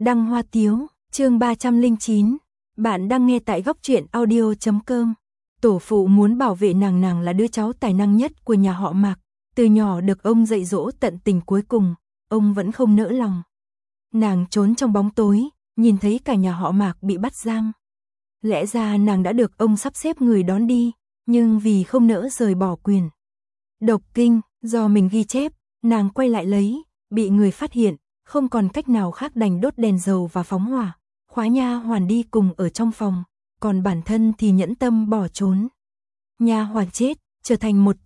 Đăng Hoa Tiếu, chương 309. Bạn đang nghe tại góc truyện audio.com. Tổ phụ muốn bảo vệ nàng là đứa cháu tài năng nhất của nhà họ Mạc. Từ nhỏ được ông dạy dỗ tận tình, cuối cùng, ông vẫn không nỡ lòng. Nàng trốn trong bóng tối, nhìn thấy cả nhà họ Mạc bị bắt giam. Lẽ ra nàng đã được ông sắp xếp người đón đi, nhưng vì không nỡ rời bỏ quyền độc kinh, do mình ghi chép, nàng quay lại lấy, bị người phát hiện, không còn cách nào khác đành đốt đèn dầu và phóng hỏa, khóa nha hoàn đi cùng ở trong phòng, còn bản thân thì nhẫn tâm bỏ trốn. Nha hoàn chết, trở thành một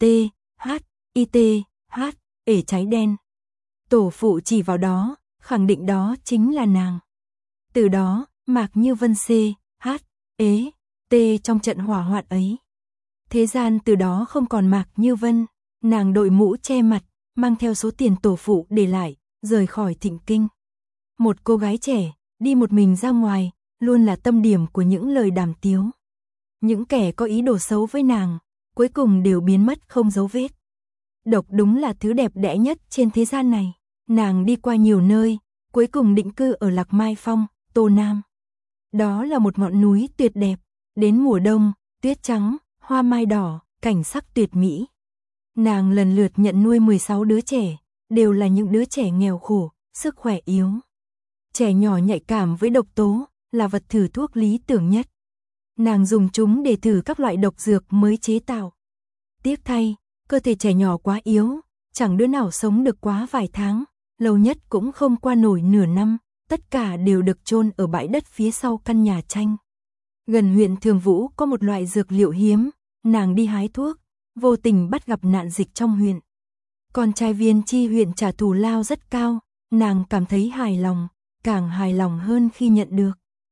ể cháy đen. Tổ phụ chỉ vào đó, khẳng định đó chính là nàng. Từ đó, Mạc Như Vân trong trận hỏa hoạn ấy. Thế gian từ đó không còn Mạc Như Vân, nàng đội mũ che mặt, mang theo số tiền tổ phụ để lại, rời khỏi Thịnh Kinh. Một cô gái trẻ, đi một mình ra ngoài, luôn là tâm điểm của những lời đàm tiếu. Những kẻ có ý đồ xấu với nàng, cuối cùng đều biến mất không dấu vết. Độc đúng là thứ đẹp đẽ nhất trên thế gian này. Nàng đi qua nhiều nơi, cuối cùng định cư ở Lạc Mai Phong, Tô Nam. Đó là một ngọn núi tuyệt đẹp, đến mùa đông, tuyết trắng, hoa mai đỏ, cảnh sắc tuyệt mỹ. Nàng lần lượt nhận nuôi 16 đứa trẻ, đều là những đứa trẻ nghèo khổ, sức khỏe yếu. Trẻ nhỏ nhạy cảm với độc tố, là vật thử thuốc lý tưởng nhất. Nàng dùng chúng để thử các loại độc dược mới chế tạo. Tiếc thay, cơ thể trẻ nhỏ quá yếu, chẳng đứa nào sống được quá vài tháng, lâu nhất cũng không qua nổi nửa năm, tất cả đều được chôn ở bãi đất phía sau căn nhà tranh. Gần huyện Thường Vũ có một loại dược liệu hiếm, nàng đi hái thuốc, vô tình bắt gặp nạn dịch trong huyện. Con trai viên chi huyện trả thù lao rất cao, nàng cảm thấy hài lòng, càng hài lòng hơn khi nhận được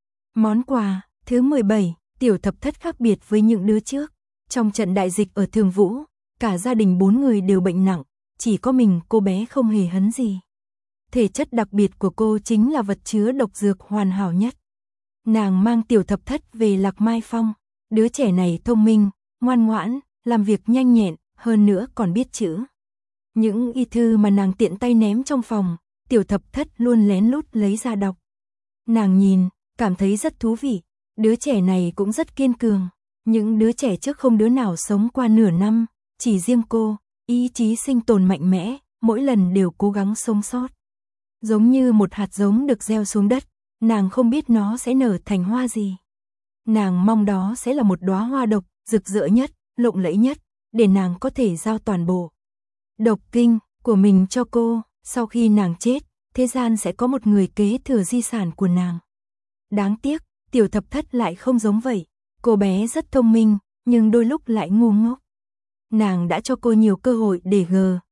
món quà. Thứ 17, Tiểu Thập Thất khác biệt với những đứa trước. Trong trận đại dịch ở Thường Vũ, cả gia đình 4 người đều bệnh nặng, chỉ có mình cô bé không hề hấn gì. Thể chất đặc biệt của cô chính là vật chứa độc dược hoàn hảo nhất. Nàng mang Tiểu Thập Thất về Lạc Mai Phong. Đứa trẻ này thông minh, ngoan ngoãn, làm việc nhanh nhẹn, hơn nữa còn biết chữ. Những y thư mà nàng tiện tay ném trong phòng, Tiểu Thập Thất luôn lén lút lấy ra đọc. Nàng nhìn, cảm thấy rất thú vị. Đứa trẻ này cũng rất kiên cường. Những đứa trẻ trước không đứa nào sống qua nửa năm, chỉ riêng cô, ý chí sinh tồn mạnh mẽ, mỗi lần đều cố gắng sống sót. Giống như một hạt giống được gieo xuống đất, nàng không biết nó sẽ nở thành hoa gì. Nàng mong đó sẽ là một đóa hoa độc, rực rỡ nhất, lộng lẫy nhất, để nàng có thể giao toàn bộ độc kinh của mình cho cô. Sau khi nàng chết, thế gian sẽ có một người kế thừa di sản của nàng. Đáng tiếc, Tiểu Thập Thất lại không giống vậy. Cô bé rất thông minh, nhưng đôi lúc lại ngu ngốc. Nàng đã cho cô nhiều cơ hội để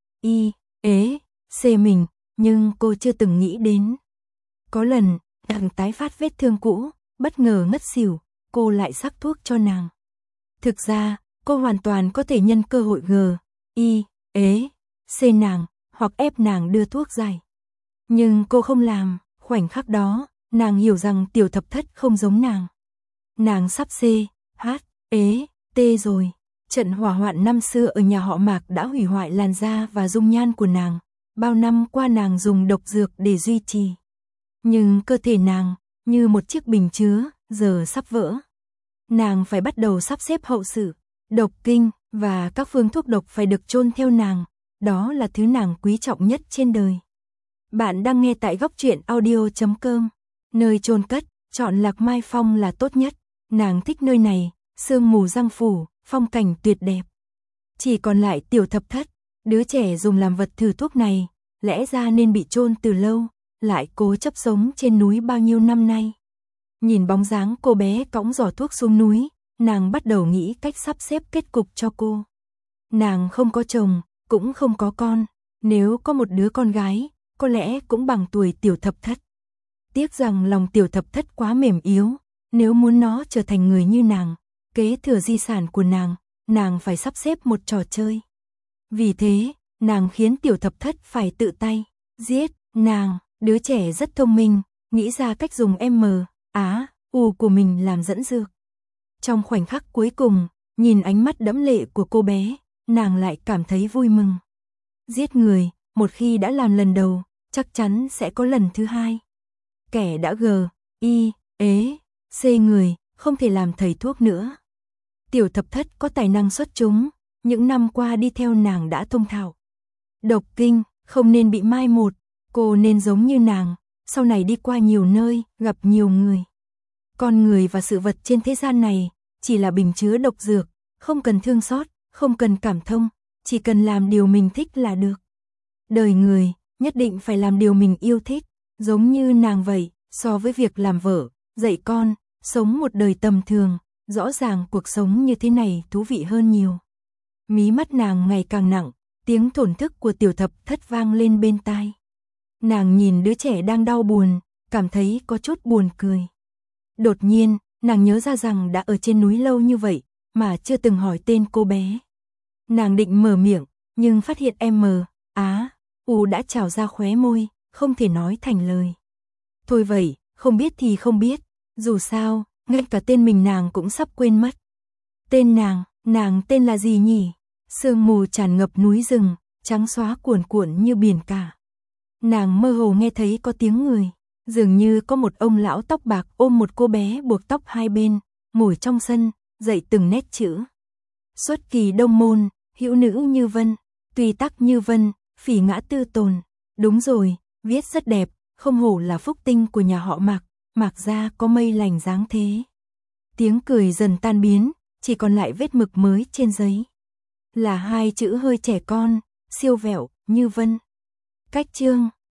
mình, nhưng cô chưa từng nghĩ đến. Có lần, nàng tái phát vết thương cũ, bất ngờ ngất xỉu, cô lại sắc thuốc cho nàng. Thực ra, cô hoàn toàn có thể nhân cơ hội nàng, hoặc ép nàng đưa thuốc giải. Nhưng cô không làm, khoảnh khắc đó, nàng hiểu rằng Tiểu Thập Thất không giống nàng. Nàng sắp rồi. Trận hỏa hoạn năm xưa ở nhà họ Mạc đã hủy hoại làn da và dung nhan của nàng. Bao năm qua nàng dùng độc dược để duy trì. Nhưng cơ thể nàng, như một chiếc bình chứa, giờ sắp vỡ. Nàng phải bắt đầu sắp xếp hậu sự. Độc kinh và các phương thuốc độc phải được chôn theo nàng. Đó là thứ nàng quý trọng nhất trên đời. Bạn đang nghe tại góc truyện audio.com. Nơi chôn cất, chọn Lạc Mai Phong là tốt nhất. Nàng thích nơi này, sương mù giăng phủ, phong cảnh tuyệt đẹp. Chỉ còn lại Tiểu Thập Thất, đứa trẻ dùng làm vật thử thuốc này, lẽ ra nên bị chôn từ lâu, lại cố chấp sống trên núi bao nhiêu năm nay. Nhìn bóng dáng cô bé cõng giỏ thuốc xuống núi, nàng bắt đầu nghĩ cách sắp xếp kết cục cho cô. Nàng không có chồng, cũng không có con, nếu có một đứa con gái, có lẽ cũng bằng tuổi Tiểu Thập Thất. Tiếc rằng lòng Tiểu Thập Thất quá mềm yếu, nếu muốn nó trở thành người như nàng, kế thừa di sản của nàng phải sắp xếp một trò chơi. Vì thế, nàng khiến Tiểu Thập Thất phải tự tay giết nàng. Đứa trẻ rất thông minh, nghĩ ra cách dùng của mình làm dẫn dược. Trong khoảnh khắc cuối cùng, nhìn ánh mắt đẫm lệ của cô bé, nàng lại cảm thấy vui mừng. Giết người, một khi đã làm lần đầu, chắc chắn sẽ có lần thứ hai. kẻ đã C người, không thể làm thầy thuốc nữa. Tiểu Thập Thất có tài năng xuất chúng, những năm qua đi theo nàng đã thông thạo độc kinh, không nên bị mai một, cô nên giống như nàng, sau này đi qua nhiều nơi, gặp nhiều người. Con người và sự vật trên thế gian này chỉ là bình chứa độc dược, không cần thương xót, không cần cảm thông, chỉ cần làm điều mình thích là được. Đời người nhất định phải làm điều mình yêu thích, giống như nàng vậy, so với việc làm vợ, dạy con, sống một đời tầm thường, rõ ràng cuộc sống như thế này thú vị hơn nhiều. Mí mắt nàng ngày càng nặng, tiếng thổn thức của Tiểu Thập Thất vang lên bên tai. Nàng nhìn đứa trẻ đang đau buồn, cảm thấy có chút buồn cười. Đột nhiên, nàng nhớ ra rằng đã ở trên núi lâu như vậy, mà chưa từng hỏi tên cô bé. Nàng định mở miệng, nhưng phát hiện U đã trào ra khóe môi, không thể nói thành lời. Thôi vậy, không biết thì không biết, dù sao, ngay cả tên mình nàng cũng sắp quên mất. Tên nàng tên là gì nhỉ? Sương mù tràn ngập núi rừng, trắng xóa cuồn cuộn như biển cả. Nàng mơ hồ nghe thấy có tiếng người, dường như có một ông lão tóc bạc ôm một cô bé buộc tóc hai bên, ngồi trong sân, dạy từng nét chữ. Xuất kỳ đông môn, hữu nữ như vân, tùy tắc như vân, phỉ ngã tư tồn. Đúng rồi, viết rất đẹp, không hổ là phúc tinh của nhà họ Mạc, Mạc gia có mây lành dáng thế. Tiếng cười dần tan biến, chỉ còn lại vết mực mới trên giấy. Là hai chữ hơi trẻ con, siêu vẹo, như vân. Cách chương